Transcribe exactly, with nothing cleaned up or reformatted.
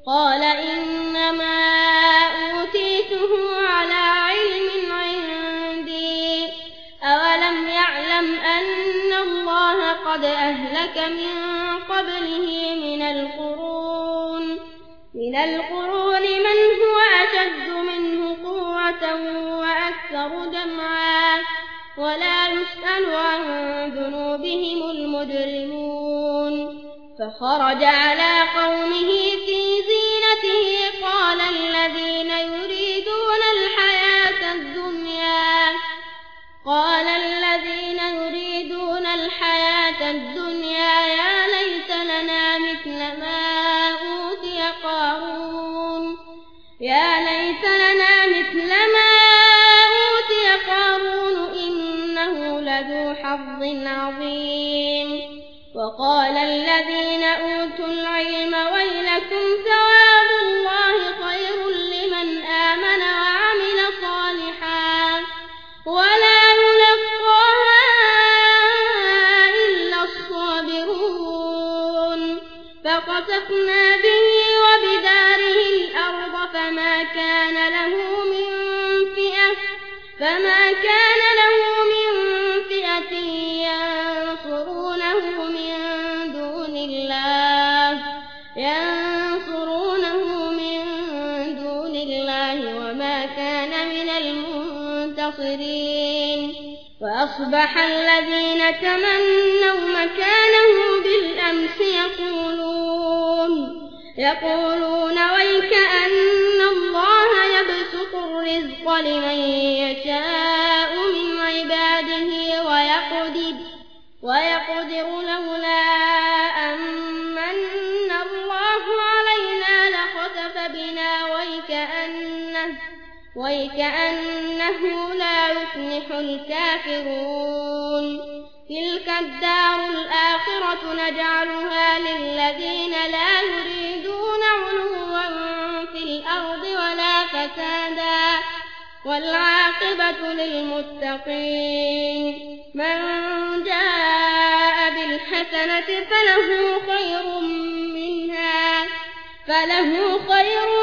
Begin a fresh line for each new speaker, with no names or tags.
قال إنما أوتيته على علم عندي أولم يعلم أن الله قد أهلك من قبله من القرون من القرون من هو أشد منه قوة وأكثر جمعا ولا يسأل عن ذنوبهم المجرمون فخرج على قومه في زينته قال الذين يريدون الحياة الدنيا قال الذين يريدون الحياة الدنيا يا ليت لنا مثل ما أوتي قارون يا ليت لنا مثل ما أوتي قارون إنه لذو حظ عظيم وقال الذين أوتوا العلم ويلكم ثواب الله خير لمن آمن وعمل صالحا ولا يلقاها إلا الصابرون فخسفنا به وبداره الأرض فما كان له من فئة فما كان له من فئة ينصرونه من دون الله ينصرونه من دون الله وما كان من المنتصرين وأصبح الذين تمنوا مكانه بالأمس يقولون يقولون ويكأن الله يبسط الرزق لمن يشاء من عباده ويقدر ويقدر لولا أمن الله علينا لخسف بنا ويكأنه ويكأنه لا يفلح الكافرون تلك الدار الآخرة نجعلها للذين لا يريدون علوا في الأرض ولا فسادا والعاقبة للمتقين من جاء بالحسنة فله خير منها فله خير